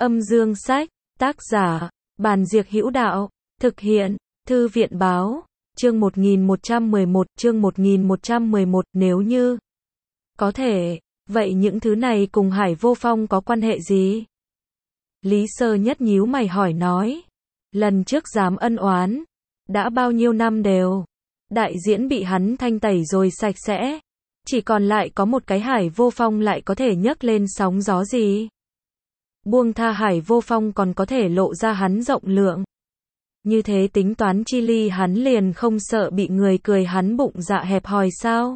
Âm dương sách, tác giả, Bàn Diệc Hữu Đạo, thực hiện, Thư viện Báo, chương 1111, nếu như có thể, vậy những thứ này cùng Hải Vô Phong có quan hệ gì? Lý Sơ Nhất nhíu mày hỏi nói, lần trước dám ân oán, đã bao nhiêu năm đều, đại diễn bị hắn thanh tẩy rồi sạch sẽ, chỉ còn lại có một cái Hải Vô Phong lại có thể nhấc lên sóng gió gì? Buông tha Hải Vô Phong còn có thể lộ ra hắn rộng lượng. Như thế tính toán chi ly hắn liền không sợ bị người cười hắn bụng dạ hẹp hòi sao?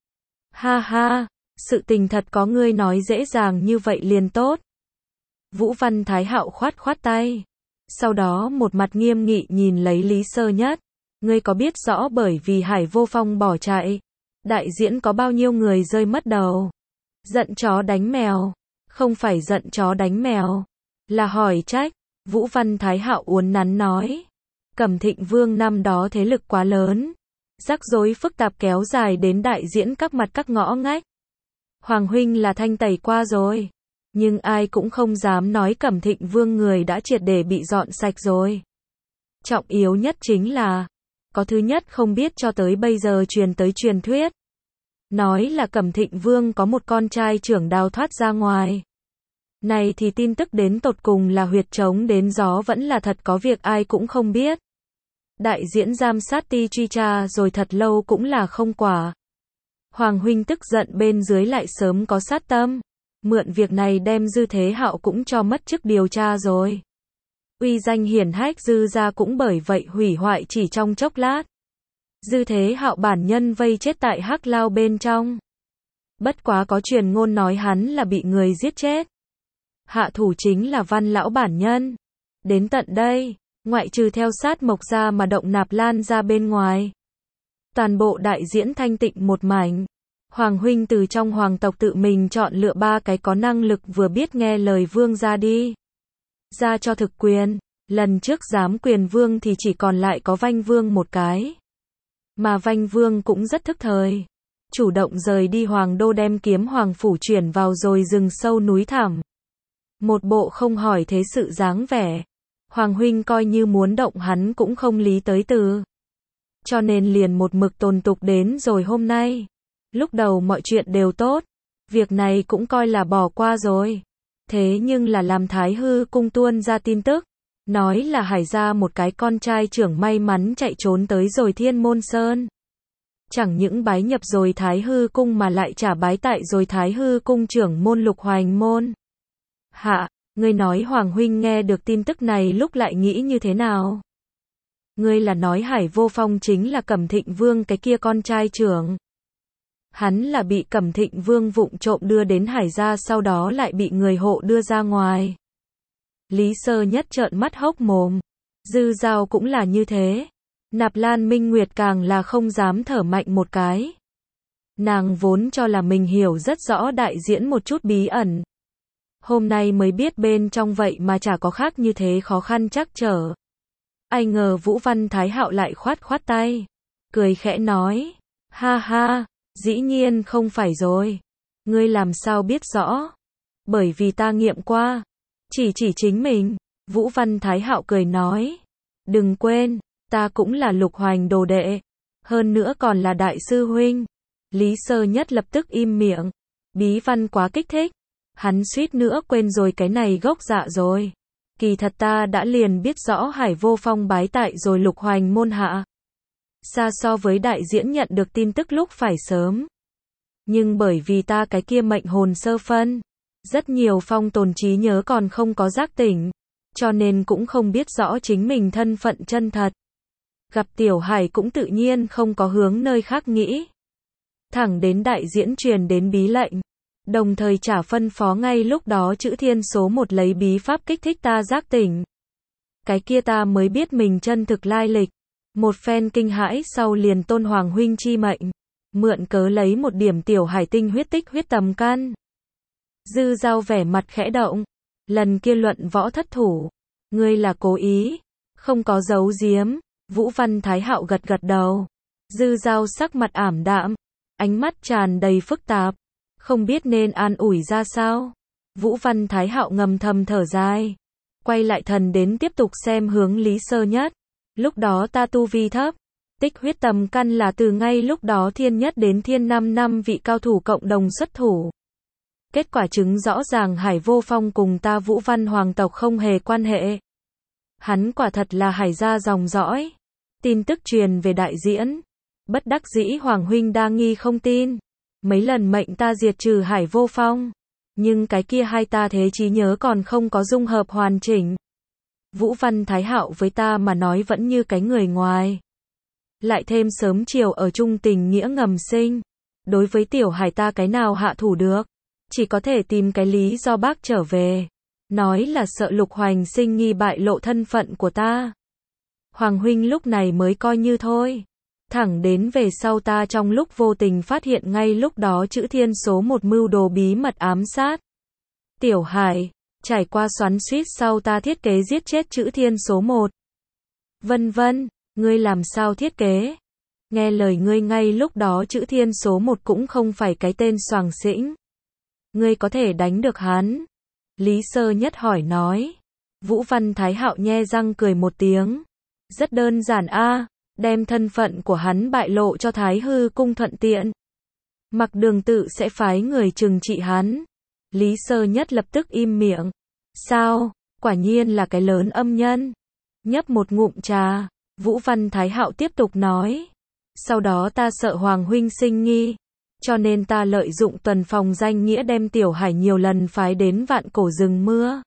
Ha ha, sự tình thật có ngươi nói dễ dàng như vậy liền tốt. Vũ Văn Thái Hạo khoát khoát tay. Sau đó một mặt nghiêm nghị nhìn lấy Lý Sơ Nhất. Ngươi có biết rõ bởi vì Hải Vô Phong bỏ chạy, đại diễn có bao nhiêu người rơi mất đầu? Giận chó đánh mèo. Không phải giận chó đánh mèo, là hỏi trách. Vũ Văn Thái Hạo uốn nắn nói. Cẩm Thịnh Vương năm đó thế lực quá lớn, rắc rối phức tạp kéo dài đến đại diễn các mặt các ngõ ngách. Hoàng huynh là thanh tẩy qua rồi, nhưng ai cũng không dám nói Cẩm Thịnh Vương người đã triệt để bị dọn sạch rồi. Trọng yếu nhất chính là, có thứ nhất không biết cho tới bây giờ truyền tới truyền thuyết. Nói là Cẩm Thịnh Vương có một con trai trưởng đào thoát ra ngoài. Này thì tin tức đến tột cùng là huyệt trống đến gió vẫn là thật có việc ai cũng không biết. Đại diễn giam sát ti truy tra rồi thật lâu cũng là không quả. Hoàng huynh tức giận bên dưới lại sớm có sát tâm. Mượn việc này đem Dư Thế Hạo cũng cho mất chức điều tra rồi. Uy danh hiển hách Dư gia cũng bởi vậy hủy hoại chỉ trong chốc lát. Dư Thế Hạo bản nhân vây chết tại Hắc Lao bên trong. Bất quá có truyền ngôn nói hắn là bị người giết chết. Hạ thủ chính là Văn lão bản nhân. Đến tận đây, ngoại trừ theo sát Mộc gia mà động Nạp Lan ra bên ngoài, toàn bộ đại diễn thanh tịnh một mảnh. Hoàng huynh từ trong hoàng tộc tự mình chọn lựa 3 cái có năng lực vừa biết nghe lời vương ra đi. Ra cho thực quyền, lần trước giám quyền vương thì chỉ còn lại có Vanh Vương một cái. Mà Vanh Vương cũng rất thức thời. Chủ động rời đi hoàng đô đem Kiếm Hoàng phủ chuyển vào rồi rừng sâu núi thẳm. Một bộ không hỏi thế sự dáng vẻ. Hoàng huynh coi như muốn động hắn cũng không lý tới từ. Cho nên liền một mực tồn tục đến rồi hôm nay. Lúc đầu mọi chuyện đều tốt. Việc này cũng coi là bỏ qua rồi. Thế nhưng là làm Thái Hư cung tuôn ra tin tức. Nói là Hải gia một cái con trai trưởng may mắn chạy trốn tới rồi Thiên Môn Sơn. Chẳng những bái nhập rồi Thái Hư cung mà lại trả bái tại rồi Thái Hư cung trưởng môn Lục Hoành môn. Hạ, ngươi nói Hoàng huynh nghe được tin tức này lúc lại nghĩ như thế nào? Ngươi là nói Hải Vô Phong chính là Cẩm Thịnh Vương cái kia con trai trưởng. Hắn là bị Cẩm Thịnh Vương vụng trộm đưa đến Hải gia sau đó lại bị người hộ đưa ra ngoài. Lý Sơ Nhất trợn mắt hốc mồm. Dư Giao cũng là như thế. Nạp Lan Minh Nguyệt càng là không dám thở mạnh một cái. Nàng vốn cho là mình hiểu rất rõ đại diễn một chút bí ẩn. Hôm nay mới biết bên trong vậy mà chả có khác như thế khó khăn trắc trở. Ai ngờ Vũ Văn Thái Hạo lại khoát khoát tay. Cười khẽ nói. Ha ha, dĩ nhiên không phải rồi. Ngươi làm sao biết rõ? Bởi vì ta nghiệm qua. Chỉ chính mình. Vũ Văn Thái Hạo cười nói. Đừng quên, ta cũng là Lục Hoành đồ đệ. Hơn nữa còn là đại sư huynh. Lý Sơ Nhất lập tức im miệng. Bí văn quá kích thích. Hắn suýt nữa quên rồi cái này gốc dạ rồi. Kỳ thật ta đã liền biết rõ Hải Vô Phong bái tại rồi Lục Hoành môn hạ. Xa so với đại diễn nhận được tin tức lúc phải sớm. Nhưng bởi vì ta cái kia mệnh hồn sơ phân, rất nhiều phong tồn trí nhớ còn không có giác tỉnh, cho nên cũng không biết rõ chính mình thân phận chân thật. Gặp Tiểu Hải cũng tự nhiên không có hướng nơi khác nghĩ. Thẳng đến đại diễn truyền đến bí lệnh. Đồng thời trả phân phó ngay lúc đó chữ thiên số 1 lấy bí pháp kích thích ta giác tỉnh. Cái kia ta mới biết mình chân thực lai lịch. Một phen kinh hãi sau liền tôn Hoàng huynh chi mệnh. Mượn cớ lấy một điểm Tiểu Hải tinh huyết tích huyết tầm căn. Dư Giao vẻ mặt khẽ động. Lần kia luận võ thất thủ. Ngươi là cố ý. Không có giấu giếm. Vũ Văn Thái Hạo gật gật đầu. Dư Giao sắc mặt ảm đạm. Ánh mắt tràn đầy phức tạp. Không biết nên an ủi ra sao. Vũ Văn Thái Hạo ngầm thầm thở dài. Quay lại thần đến tiếp tục xem hướng Lý Sơ Nhất. Lúc đó ta tu vi thấp. Tích huyết tầm căn là từ ngay lúc đó thiên nhất đến thiên 5 năm vị cao thủ cộng đồng xuất thủ. Kết quả chứng rõ ràng Hải Vô Phong cùng ta Vũ Văn hoàng tộc không hề quan hệ. Hắn quả thật là Hải gia dòng dõi. Tin tức truyền về đại diễn. Bất đắc dĩ Hoàng huynh đa nghi không tin. Mấy lần mệnh ta diệt trừ Hải Vô Phong. Nhưng cái kia hai ta thế trí nhớ còn không có dung hợp hoàn chỉnh. Vũ Văn Thái Hạo với ta mà nói vẫn như cái người ngoài. Lại thêm sớm chiều ở chung tình nghĩa ngầm sinh. Đối với tiểu Hải ta cái nào hạ thủ được. Chỉ có thể tìm cái lý do bác trở về. Nói là sợ Lục Hoành Sinh nghi bại lộ thân phận của ta. Hoàng huynh lúc này mới coi như thôi. Thẳng đến về sau ta trong lúc vô tình phát hiện ngay lúc đó chữ thiên số một mưu đồ bí mật ám sát. Tiểu Hải, trải qua xoắn xuýt sau ta thiết kế giết chết chữ thiên số một. Vân vân, ngươi làm sao thiết kế? Nghe lời ngươi ngay lúc đó chữ thiên số một cũng không phải cái tên soàng xĩnh. Ngươi có thể đánh được hắn? Lý Sơ Nhất hỏi nói. Vũ Văn Thái Hạo nhe răng cười một tiếng. Rất đơn giản a, đem thân phận của hắn bại lộ cho Thái Hư cung thuận tiện. Mặc Đường tự sẽ phái người trừng trị hắn. Lý Sơ Nhất lập tức im miệng. Sao, quả nhiên là cái lớn âm nhân. Nhấp một ngụm trà, Vũ Văn Thái Hạo tiếp tục nói. Sau đó ta sợ Hoàng huynh sinh nghi. Cho nên ta lợi dụng tuần phòng danh nghĩa đem Tiểu Hải nhiều lần phái đến Vạn Cổ rừng mưa.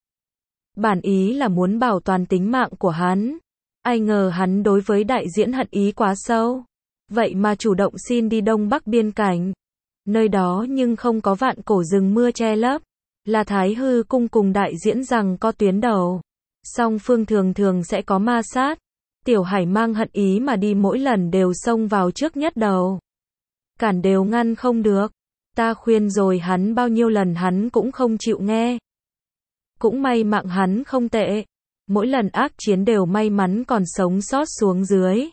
Bản ý là muốn bảo toàn tính mạng của hắn. Ai ngờ hắn đối với đại diễn hận ý quá sâu. Vậy mà chủ động xin đi Đông Bắc biên cảnh. Nơi đó nhưng không có Vạn Cổ rừng mưa che lấp. Là Thái Hư cung cùng đại diễn rằng có tuyến đầu. Song phương thường thường sẽ có ma sát. Tiểu Hải mang hận ý mà đi mỗi lần đều xông vào trước nhất đầu. Cản đều ngăn không được. Ta khuyên rồi hắn bao nhiêu lần hắn cũng không chịu nghe. Cũng may mạng hắn không tệ. Mỗi lần ác chiến đều may mắn còn sống sót xuống dưới.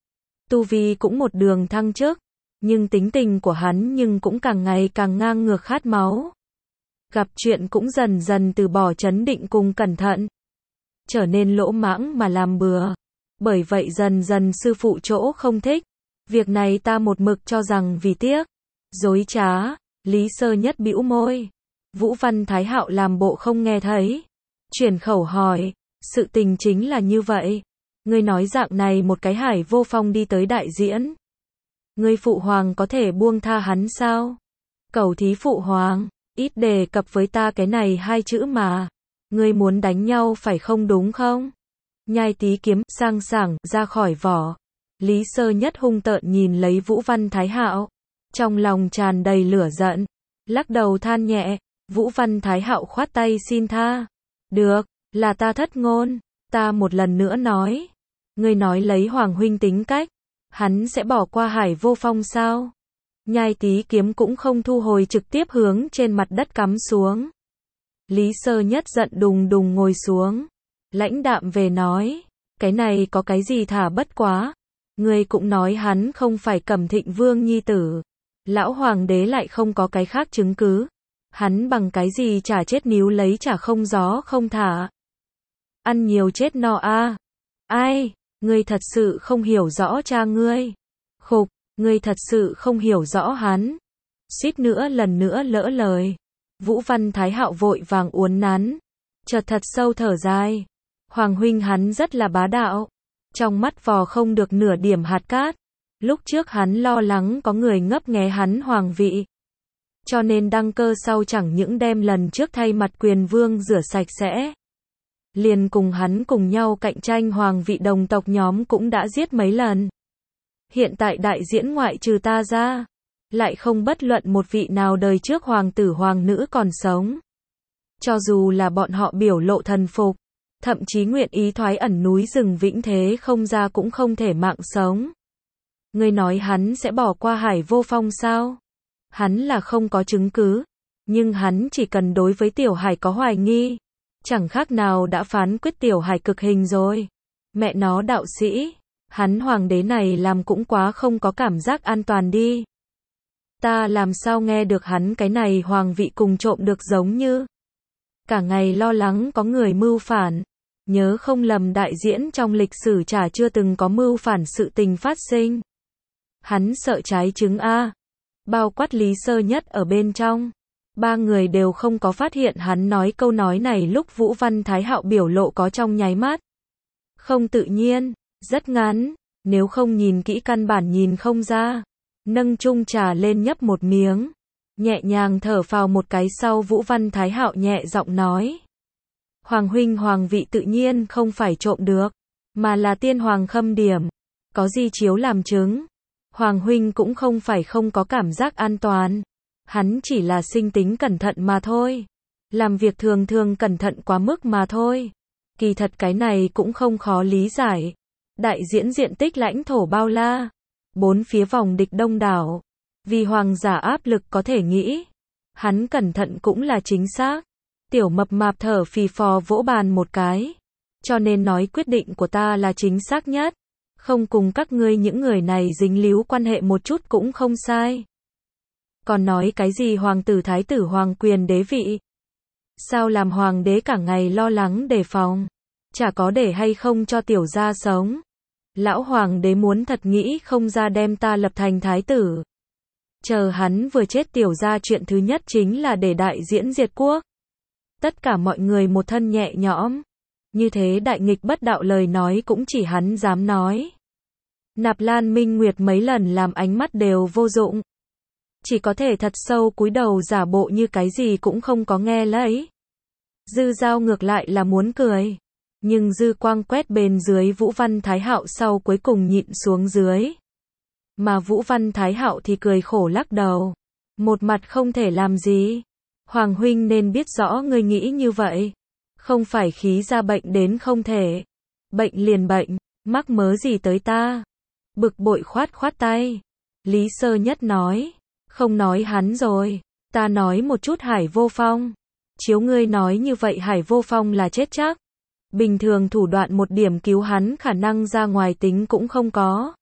Tu vi cũng một đường thăng chức. Nhưng tính tình của hắn nhưng cũng càng ngày càng ngang ngược khát máu. Gặp chuyện cũng dần dần từ bỏ trấn định cùng cẩn thận. Trở nên lỗ mãng mà làm bừa. Bởi vậy dần dần sư phụ chỗ không thích. Việc này ta một mực cho rằng vì tiếc. Dối trá, Lý Sơ Nhất bĩu môi. Vũ Văn Thái Hạo làm bộ không nghe thấy. Chuyển khẩu hỏi, sự tình chính là như vậy. Ngươi nói dạng này một cái Hải Vô Phong đi tới đại diễn. Ngươi phụ hoàng có thể buông tha hắn sao? Cầu thí phụ hoàng, ít đề cập với ta cái này hai chữ mà. Ngươi muốn đánh nhau phải không đúng không? Nhai tí kiếm sang sảng ra khỏi vỏ. Lý Sơ Nhất hung tợn nhìn lấy Vũ Văn Thái Hạo. Trong lòng tràn đầy lửa giận. Lắc đầu than nhẹ. Vũ Văn Thái Hạo khoát tay xin tha. Được, là ta thất ngôn. Ta một lần nữa nói. Ngươi nói lấy Hoàng huynh tính cách. Hắn sẽ bỏ qua Hải Vô Phong sao? Nhai tí kiếm cũng không thu hồi trực tiếp hướng trên mặt đất cắm xuống. Lý Sơ Nhất giận đùng đùng ngồi xuống. Lãnh đạm về nói. Cái này có cái gì thả bất quá. Ngươi cũng nói hắn không phải Cẩm Thịnh Vương nhi tử. Lão hoàng đế lại không có cái khác chứng cứ. Hắn bằng cái gì chả chết níu lấy chả không gió không thả. Ăn nhiều chết no a. Ai, ngươi thật sự không hiểu rõ cha ngươi. Khục, ngươi thật sự không hiểu rõ hắn. Suýt nữa lần nữa lỡ lời. Vũ Văn Thái Hạo vội vàng uốn nắn. Chợt thật sâu thở dài. Hoàng huynh hắn rất là bá đạo. Trong mắt vò không được nửa điểm hạt cát. Lúc trước hắn lo lắng có người ngấp nghé hắn hoàng vị. Cho nên đăng cơ sau chẳng những đem lần trước thay mặt quyền vương rửa sạch sẽ. Liền cùng hắn cùng nhau cạnh tranh hoàng vị đồng tộc nhóm cũng đã giết mấy lần. Hiện tại đại diễn ngoại trừ ta ra. Lại không bất luận một vị nào đời trước hoàng tử hoàng nữ còn sống. Cho dù là bọn họ biểu lộ thần phục. Thậm chí nguyện ý thoái ẩn núi rừng vĩnh thế không ra cũng không thể mạng sống. Ngươi nói hắn sẽ bỏ qua Hải Vô Phong sao? Hắn là không có chứng cứ. Nhưng hắn chỉ cần đối với Tiểu Hải có hoài nghi. Chẳng khác nào đã phán quyết Tiểu Hải cực hình rồi. Mẹ nó đạo sĩ. Hắn hoàng đế này làm cũng quá không có cảm giác an toàn đi. Ta làm sao nghe được hắn cái này hoàng vị cùng trộm được giống như. cả ngày lo lắng có người mưu phản. Nhớ không lầm đại diễn trong lịch sử chả chưa từng có mưu phản sự tình phát sinh. Hắn sợ trái chứng a. Bao quát Lý Sơ Nhất ở bên trong. Ba người đều không có phát hiện hắn nói câu nói này lúc Vũ Văn Thái Hạo biểu lộ có trong nháy mắt. Không tự nhiên, rất ngắn, nếu không nhìn kỹ căn bản nhìn không ra. Nâng chung trà lên nhấp một miếng. Nhẹ nhàng thở phào một cái sau Vũ Văn Thái Hạo nhẹ giọng nói. Hoàng huynh hoàng vị tự nhiên không phải trộm được, mà là tiên hoàng khâm điểm. Có di chiếu làm chứng. Hoàng huynh cũng không phải không có cảm giác an toàn. Hắn chỉ là sinh tính cẩn thận mà thôi. Làm việc thường thường cẩn thận quá mức mà thôi. Kỳ thật cái này cũng không khó lý giải. Đại diễn diện tích lãnh thổ bao la. Bốn phía vòng địch đông đảo. Vì hoàng giả áp lực có thể nghĩ. Hắn cẩn thận cũng là chính xác. Tiểu mập mạp thở phì phò vỗ bàn một cái. Cho nên nói quyết định của ta là chính xác nhất. Không cùng các ngươi những người này dính líu quan hệ một chút cũng không sai. Còn nói cái gì hoàng tử thái tử hoàng quyền đế vị? Sao làm hoàng đế cả ngày lo lắng đề phòng? Chả có để hay không cho tiểu gia sống. Lão hoàng đế muốn thật nghĩ không ra đem ta lập thành thái tử. Chờ hắn vừa chết tiểu gia chuyện thứ nhất chính là để đại diễn diệt quốc. Tất cả mọi người một thân nhẹ nhõm. Như thế đại nghịch bất đạo lời nói cũng chỉ hắn dám nói. Nạp Lan Minh Nguyệt mấy lần làm ánh mắt đều vô dụng. Chỉ có thể thật sâu cúi đầu giả bộ như cái gì cũng không có nghe lấy. Dư Dao ngược lại là muốn cười. Nhưng dư quang quét bên dưới Vũ Văn Thái Hạo sau cuối cùng nhịn xuống dưới. Mà Vũ Văn Thái Hạo thì cười khổ lắc đầu. Một mặt không thể làm gì. Hoàng huynh nên biết rõ ngươi nghĩ như vậy. Không phải khí ra bệnh đến không thể. Bệnh liền bệnh, mắc mớ gì tới ta. Bực bội khoát khoát tay. Lý Sơ Nhất nói. Không nói hắn rồi. Ta nói một chút Hải Vô Phong. Chiếu ngươi nói như vậy Hải Vô Phong là chết chắc. Bình thường thủ đoạn một điểm cứu hắn khả năng ra ngoài tính cũng không có.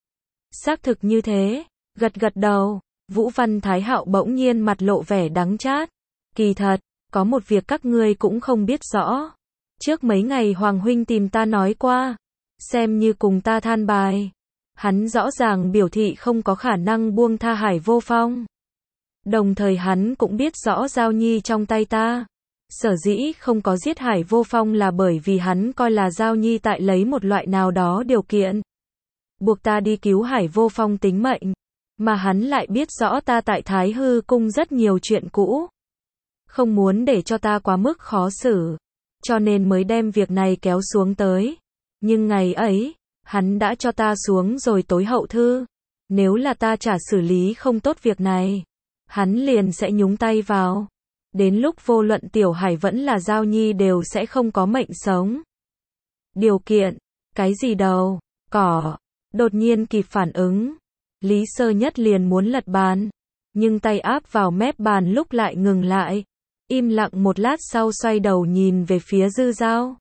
Xác thực như thế. Gật gật đầu. Vũ Văn Thái Hạo bỗng nhiên mặt lộ vẻ đắng chát. Kỳ thật, có một việc các ngươi cũng không biết rõ. Trước mấy ngày Hoàng huynh tìm ta nói qua. Xem như cùng ta than bài. Hắn rõ ràng biểu thị không có khả năng buông tha Hải Vô Phong. Đồng thời hắn cũng biết rõ Giao Nhi trong tay ta. Sở dĩ không có giết Hải Vô Phong là bởi vì hắn coi là Giao Nhi tại lấy một loại nào đó điều kiện. Buộc ta đi cứu Hải Vô Phong tính mệnh. Mà hắn lại biết rõ ta tại Thái Hư Cung rất nhiều chuyện cũ. Không muốn để cho ta quá mức khó xử. Cho nên mới đem việc này kéo xuống tới. Nhưng ngày ấy, hắn đã cho ta xuống rồi tối hậu thư. Nếu là ta chả xử lý không tốt việc này, hắn liền sẽ nhúng tay vào. Đến lúc vô luận Tiểu Hải vẫn là Giao Nhi đều sẽ không có mệnh sống. Điều kiện, cái gì đâu, cỏ, đột nhiên kịp phản ứng. Lý Sơ Nhất liền muốn lật bàn, nhưng tay áp vào mép bàn lúc lại ngừng lại. Im lặng một lát sau xoay đầu nhìn về phía Dư Dao.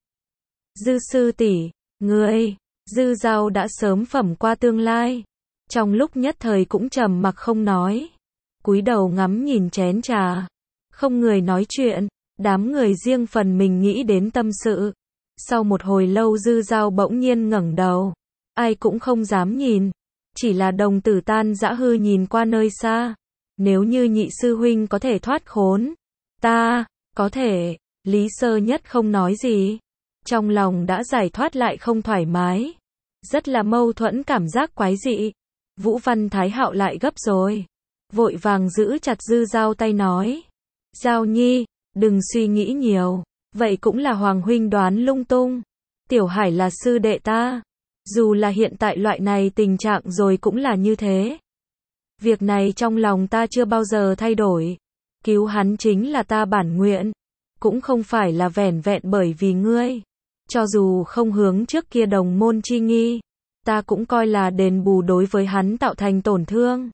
Dư sư tỷ, ngươi, Dư Dao đã sớm phẩm qua tương lai. Trong lúc nhất thời cũng trầm mặc không nói. Cúi đầu ngắm nhìn chén trà. Không người nói chuyện, đám người riêng phần mình nghĩ đến tâm sự. Sau một hồi lâu Dư Dao bỗng nhiên ngẩng đầu. Ai cũng không dám nhìn. Chỉ là đồng tử tan dã hư nhìn qua nơi xa. Nếu như nhị sư huynh có thể thoát khốn. Ta, có thể. Lý Sơ Nhất không nói gì. Trong lòng đã giải thoát lại không thoải mái. Rất là mâu thuẫn cảm giác quái dị. Vũ Văn Thái Hạo lại gấp rồi. Vội vàng giữ chặt Dư Dao tay nói. Giao Nhi, đừng suy nghĩ nhiều. Vậy cũng là Hoàng huynh đoán lung tung. Tiểu Hải là sư đệ ta. Dù là hiện tại loại này tình trạng rồi cũng là như thế. Việc này trong lòng ta chưa bao giờ thay đổi. Cứu hắn chính là ta bản nguyện. Cũng không phải là vẻn vẹn bởi vì ngươi. Cho dù không hướng trước kia đồng môn chi nghi, ta cũng coi là đền bù đối với hắn tạo thành tổn thương.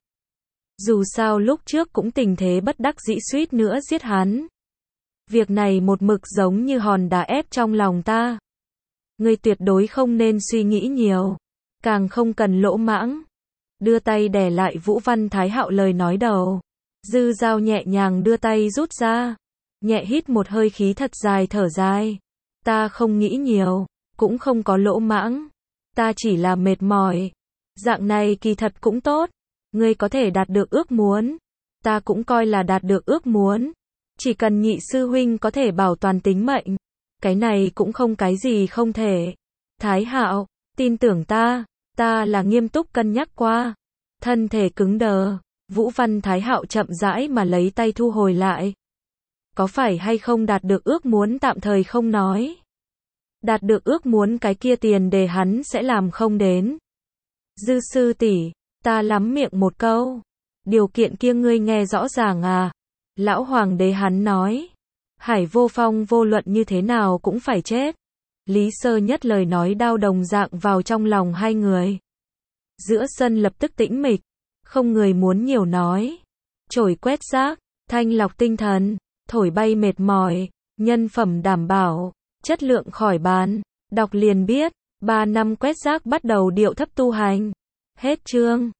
Dù sao lúc trước cũng tình thế bất đắc dĩ suýt nữa giết hắn. Việc này một mực giống như hòn đá ép trong lòng ta. Ngươi tuyệt đối không nên suy nghĩ nhiều. Càng không cần lỗ mãng. Đưa tay đè lại Vũ Văn Thái Hạo lời nói đầu. Dư Dao nhẹ nhàng đưa tay rút ra. nhẹ hít một hơi khí thật dài thở dài. Ta không nghĩ nhiều, cũng không có lỗ mãng. Ta chỉ là mệt mỏi. Dạng này kỳ thật cũng tốt. Ngươi có thể đạt được ước muốn. Ta cũng coi là đạt được ước muốn. Chỉ cần nhị sư huynh có thể bảo toàn tính mệnh. Cái này cũng không cái gì không thể. Thái Hạo, tin tưởng ta là nghiêm túc cân nhắc qua. Thân thể cứng đờ, Vũ Văn Thái Hạo chậm rãi mà lấy tay thu hồi lại. Có phải hay không đạt được ước muốn tạm thời không nói. Đạt được ước muốn cái kia tiền đề hắn sẽ làm không đến. Dư sư tỷ, ta lắm miệng một câu. Điều kiện kia ngươi nghe rõ ràng à? Lão hoàng đế hắn nói. Hải Vô Phong vô luận như thế nào cũng phải chết. Lý Sơ Nhất lời nói đao đồng dạng vào trong lòng hai người. Giữa sân lập tức tĩnh mịch. Không người muốn nhiều nói. Chổi quét rác, thanh lọc tinh thần, thổi bay mệt mỏi, nhân phẩm đảm bảo, chất lượng khỏi bàn. Đọc liền biết, 3 năm quét rác bắt đầu điệu thấp tu hành. Hết chương.